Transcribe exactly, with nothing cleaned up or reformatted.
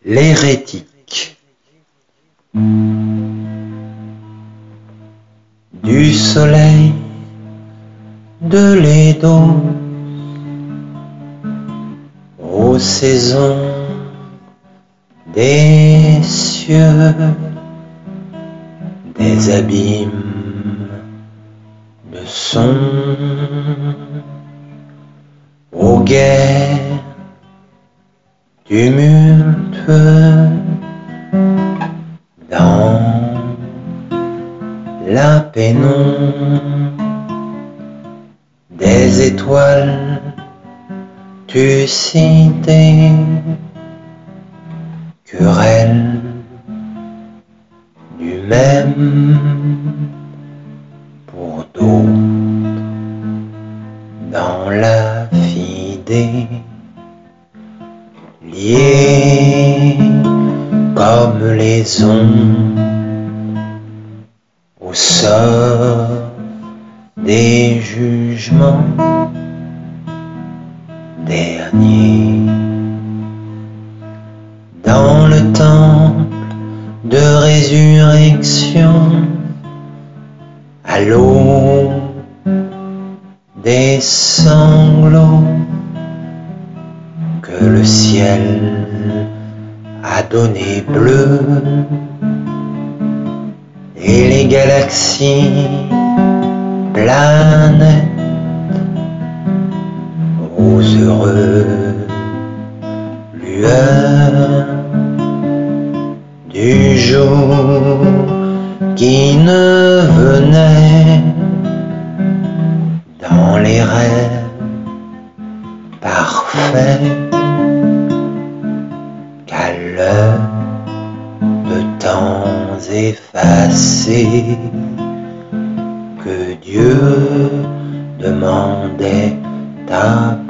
L'hérétique. Du soleil, de l'Edo, aux saisons des cieux, des abîmes de son, aux guerres tumultueuses, dans la pénombre des étoiles, tu citais querelle du même pour d'autres dans la fidée, liés comme les ondes au sort des jugements derniers. Dans le temple de résurrection, à l'eau des sanglots que le ciel a donné bleu, et les galaxies planètes aux heureux lueurs du jour qui ne venait dans les rêves parfaits qu'à l'heure de temps effacés que Dieu demandait à